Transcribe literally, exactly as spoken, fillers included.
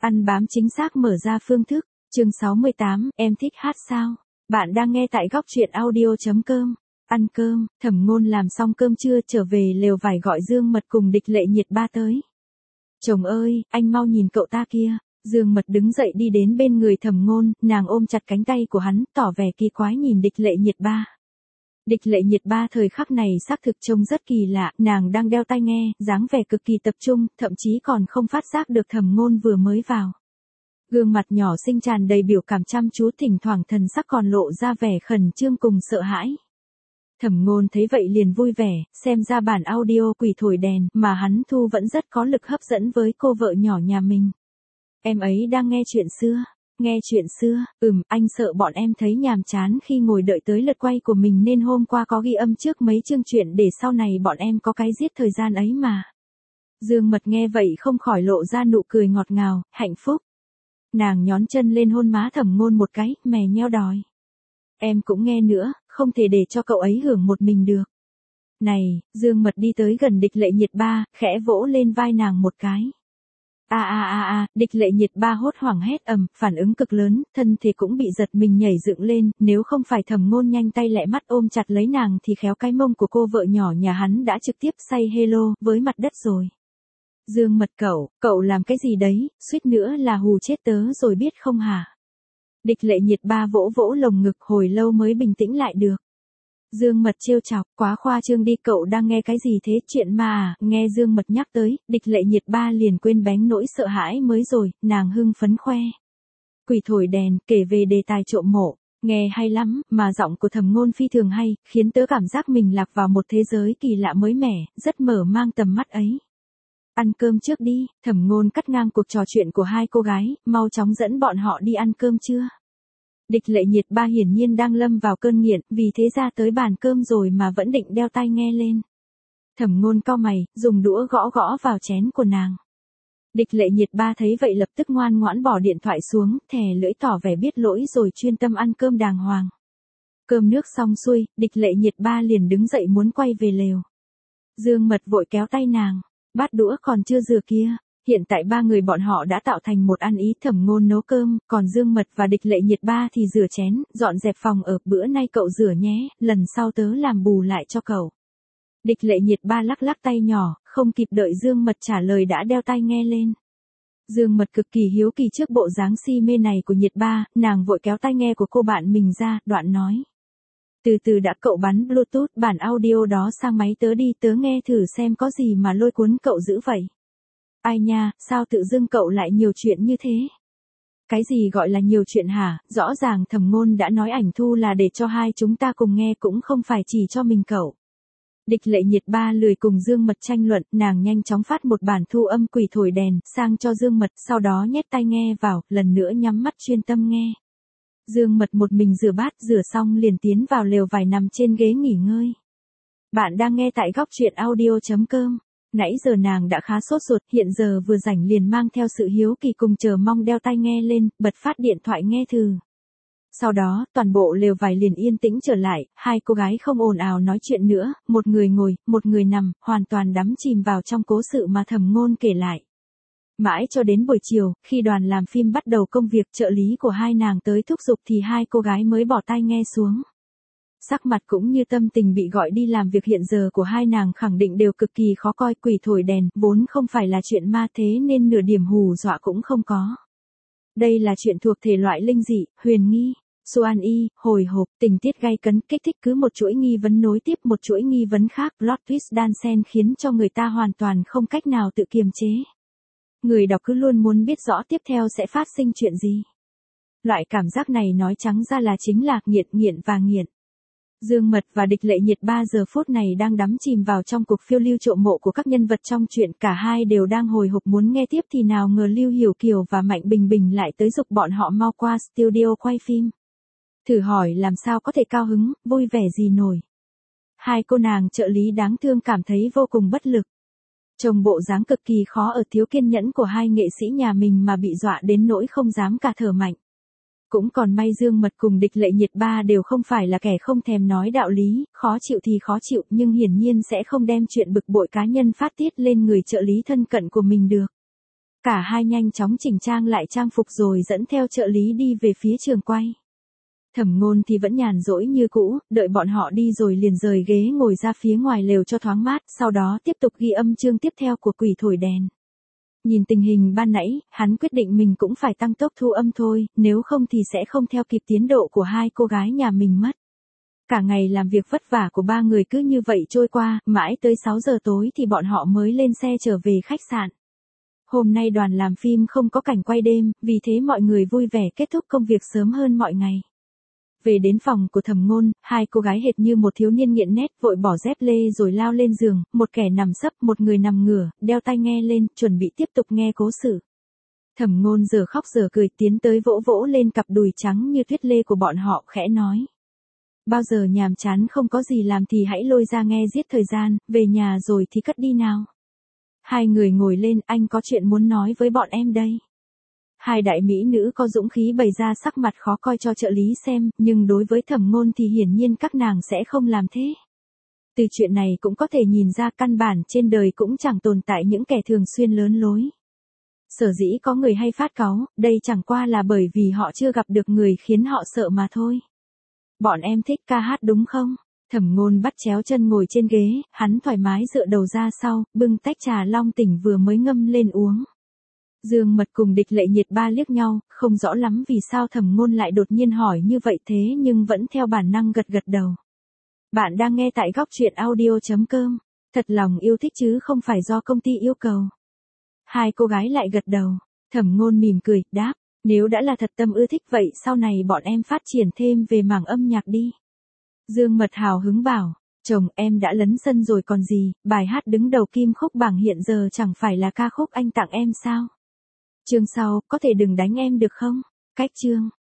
Ăn bám chính xác mở ra phương thức. Chương sáu mươi tám, em thích hát sao? Bạn đang nghe tại góc truyện audio chấm com. Ăn cơm, Thẩm Ngôn làm xong cơm trưa trở về lều vải gọi Dương Mật cùng Địch Lệ Nhiệt ba tới. Chồng ơi, anh mau nhìn cậu ta kia. Dương Mật đứng dậy đi đến bên người Thẩm Ngôn, nàng ôm chặt cánh tay của hắn, tỏ vẻ kỳ quái nhìn Địch Lệ Nhiệt ba. Địch Lệ Nhiệt ba thời khắc này xác thực trông rất kỳ lạ, nàng đang đeo tai nghe, dáng vẻ cực kỳ tập trung, thậm chí còn không phát giác được Thẩm Ngôn vừa mới vào. Gương mặt nhỏ xinh tràn đầy biểu cảm chăm chú, thỉnh thoảng thần sắc còn lộ ra vẻ khẩn trương cùng sợ hãi. Thẩm Ngôn thấy vậy liền vui vẻ, xem ra bản audio Quỷ Thổi Đèn mà hắn thu vẫn rất có lực hấp dẫn với cô vợ nhỏ nhà mình. Em ấy đang nghe chuyện xưa. Nghe chuyện xưa, ừm, anh sợ bọn em thấy nhàm chán khi ngồi đợi tới lượt quay của mình nên hôm qua có ghi âm trước mấy chương truyện để sau này bọn em có cái giết thời gian ấy mà. Dương Mật nghe vậy không khỏi lộ ra nụ cười ngọt ngào, hạnh phúc. Nàng nhón chân lên hôn má Thẩm Ngôn một cái, mè nheo đòi. Em cũng nghe nữa, không thể để cho cậu ấy hưởng một mình được. Này, Dương Mật đi tới gần Địch Lệ Nhiệt ba, khẽ vỗ lên vai nàng một cái. A a a a, Địch Lệ Nhiệt ba hốt hoảng hét ầm, phản ứng cực lớn, thân thể cũng bị giật mình nhảy dựng lên, nếu không phải Thẩm Ngôn nhanh tay lẹ mắt ôm chặt lấy nàng thì khéo cái mông của cô vợ nhỏ nhà hắn đã trực tiếp say hello với mặt đất rồi. Dương Mật cậu, cậu làm cái gì đấy, suýt nữa là hù chết tớ rồi biết không hả? Địch Lệ Nhiệt ba vỗ vỗ lồng ngực hồi lâu mới bình tĩnh lại được. Dương Mật trêu chọc, quá khoa trương đi, cậu đang nghe cái gì thế, chuyện mà à? Nghe Dương Mật nhắc tới, Địch Lệ Nhiệt ba liền quên bén nỗi sợ hãi mới rồi, nàng hưng phấn khoe. Quỷ Thổi Đèn, kể về đề tài trộm mộ, nghe hay lắm, mà giọng của Thẩm Ngôn phi thường hay, khiến tớ cảm giác mình lạc vào một thế giới kỳ lạ mới mẻ, rất mở mang tầm mắt ấy. Ăn cơm trước đi, Thẩm Ngôn cắt ngang cuộc trò chuyện của hai cô gái, mau chóng dẫn bọn họ đi ăn cơm chưa? Địch Lệ Nhiệt ba hiển nhiên đang lâm vào cơn nghiện, vì thế ra tới bàn cơm rồi mà vẫn định đeo tai nghe lên. Thẩm Ngôn cau mày, dùng đũa gõ gõ vào chén của nàng. Địch Lệ Nhiệt ba thấy vậy lập tức ngoan ngoãn bỏ điện thoại xuống, thè lưỡi tỏ vẻ biết lỗi rồi chuyên tâm ăn cơm đàng hoàng. Cơm nước xong xuôi, Địch Lệ Nhiệt ba liền đứng dậy muốn quay về lều. Dương Mật vội kéo tay nàng, bát đũa còn chưa rửa kia. Hiện tại ba người bọn họ đã tạo thành một ăn ý, Thẩm Ngôn nấu cơm, còn Dương Mật và Địch Lệ Nhiệt ba thì rửa chén, dọn dẹp phòng ở, bữa nay cậu rửa nhé, lần sau tớ làm bù lại cho cậu. Địch Lệ Nhiệt ba lắc lắc tay nhỏ, không kịp đợi Dương Mật trả lời đã đeo tai nghe lên. Dương Mật cực kỳ hiếu kỳ trước bộ dáng si mê này của Nhiệt ba, nàng vội kéo tai nghe của cô bạn mình ra, đoạn nói. Từ từ đã, cậu bắn Bluetooth bản audio đó sang máy tớ đi, tớ nghe thử xem có gì mà lôi cuốn cậu dữ vậy. Ai nha, sao tự dưng cậu lại nhiều chuyện như thế? Cái gì gọi là nhiều chuyện hả? Rõ ràng Thẩm Ngôn đã nói ảnh thu là để cho hai chúng ta cùng nghe, cũng không phải chỉ cho mình cậu. Địch Lệ Nhiệt ba lười cùng Dương Mật tranh luận, nàng nhanh chóng phát một bản thu âm Quỷ Thổi Đèn sang cho Dương Mật, sau đó nhét tai nghe vào, lần nữa nhắm mắt chuyên tâm nghe. Dương Mật một mình rửa bát, rửa xong liền tiến vào lều vải nằm trên ghế nghỉ ngơi. Bạn đang nghe tại góc truyện audio chấm com. Nãy giờ nàng đã khá sốt ruột, hiện giờ vừa rảnh liền mang theo sự hiếu kỳ cùng chờ mong đeo tai nghe lên, bật phát điện thoại nghe thử. Sau đó, toàn bộ lều vải liền yên tĩnh trở lại, hai cô gái không ồn ào nói chuyện nữa, một người ngồi, một người nằm, hoàn toàn đắm chìm vào trong cố sự mà Thẩm Ngôn kể lại. Mãi cho đến buổi chiều, khi đoàn làm phim bắt đầu công việc, trợ lý của hai nàng tới thúc giục thì hai cô gái mới bỏ tai nghe xuống. Sắc mặt cũng như tâm tình bị gọi đi làm việc hiện giờ của hai nàng khẳng định đều cực kỳ khó coi. Quỷ Thổi Đèn vốn không phải là chuyện ma thế nên nửa điểm hù dọa cũng không có. Đây là chuyện thuộc thể loại linh dị, huyền nghi, Xuan y, hồi hộp, tình tiết gay cấn, kích thích, cứ một chuỗi nghi vấn nối tiếp một chuỗi nghi vấn khác, plot twist đan xen khiến cho người ta hoàn toàn không cách nào tự kiềm chế. Người đọc cứ luôn muốn biết rõ tiếp theo sẽ phát sinh chuyện gì. Loại cảm giác này nói trắng ra là chính là nghiện nghiện và nghiện. Dương Mật và Địch Lệ Nhiệt ba giờ phút này đang đắm chìm vào trong cuộc phiêu lưu trộm mộ của các nhân vật trong truyện, cả hai đều đang hồi hộp muốn nghe tiếp thì nào ngờ Lưu Hiểu Kiều và Mạnh Bình Bình lại tới giục bọn họ mau qua studio quay phim. Thử hỏi làm sao có thể cao hứng, vui vẻ gì nổi. Hai cô nàng trợ lý đáng thương cảm thấy vô cùng bất lực. Trông bộ dáng cực kỳ khó ở thiếu kiên nhẫn của hai nghệ sĩ nhà mình mà bị dọa đến nỗi không dám cả thở mạnh. Cũng còn may Dương Mật cùng Địch Lệ Nhiệt ba đều không phải là kẻ không thèm nói đạo lý, khó chịu thì khó chịu nhưng hiển nhiên sẽ không đem chuyện bực bội cá nhân phát tiết lên người trợ lý thân cận của mình được. Cả hai nhanh chóng chỉnh trang lại trang phục rồi dẫn theo trợ lý đi về phía trường quay. Thẩm Ngôn thì vẫn nhàn rỗi như cũ, đợi bọn họ đi rồi liền rời ghế ngồi ra phía ngoài lều cho thoáng mát, sau đó tiếp tục ghi âm chương tiếp theo của Quỷ Thổi Đèn. Nhìn tình hình ban nãy, hắn quyết định mình cũng phải tăng tốc thu âm thôi, nếu không thì sẽ không theo kịp tiến độ của hai cô gái nhà mình mất. Cả ngày làm việc vất vả của ba người cứ như vậy trôi qua, mãi tới sáu giờ tối thì bọn họ mới lên xe trở về khách sạn. Hôm nay đoàn làm phim không có cảnh quay đêm, vì thế mọi người vui vẻ kết thúc công việc sớm hơn mọi ngày. Về đến phòng của Thẩm Ngôn, hai cô gái hệt như một thiếu niên nghiện nét vội bỏ dép lê rồi lao lên giường, một kẻ nằm sấp, một người nằm ngửa, đeo tai nghe lên, chuẩn bị tiếp tục nghe cố sự. Thẩm Ngôn giờ khóc giờ cười tiến tới vỗ vỗ lên cặp đùi trắng như tuyết lê của bọn họ khẽ nói. Bao giờ nhàm chán không có gì làm thì hãy lôi ra nghe giết thời gian, về nhà rồi thì cất đi nào. Hai người ngồi lên, anh có chuyện muốn nói với bọn em đây. Hai đại mỹ nữ có dũng khí bày ra sắc mặt khó coi cho trợ lý xem, nhưng đối với Thẩm Ngôn thì hiển nhiên các nàng sẽ không làm thế. Từ chuyện này cũng có thể nhìn ra căn bản trên đời cũng chẳng tồn tại những kẻ thường xuyên lớn lối. Sở dĩ có người hay phát cáu, đây chẳng qua là bởi vì họ chưa gặp được người khiến họ sợ mà thôi. Bọn em thích ca hát đúng không? Thẩm Ngôn bắt chéo chân ngồi trên ghế, hắn thoải mái dựa đầu ra sau, bưng tách trà long tỉnh vừa mới ngâm lên uống. Dương Mật cùng Địch Lệ Nhiệt ba liếc nhau, không rõ lắm vì sao Thẩm Ngôn lại đột nhiên hỏi như vậy thế nhưng vẫn theo bản năng gật gật đầu. Bạn đang nghe tại góc truyện audio chấm com, thật lòng yêu thích chứ không phải do công ty yêu cầu. Hai cô gái lại gật đầu, Thẩm Ngôn mỉm cười, đáp, nếu đã là thật tâm ưa thích vậy sau này bọn em phát triển thêm về mảng âm nhạc đi. Dương Mật hào hứng bảo, chồng em đã lấn sân rồi còn gì, bài hát đứng đầu kim khúc bảng hiện giờ chẳng phải là ca khúc anh tặng em sao? Chương sau, có thể đừng đánh em được không? Cách chương.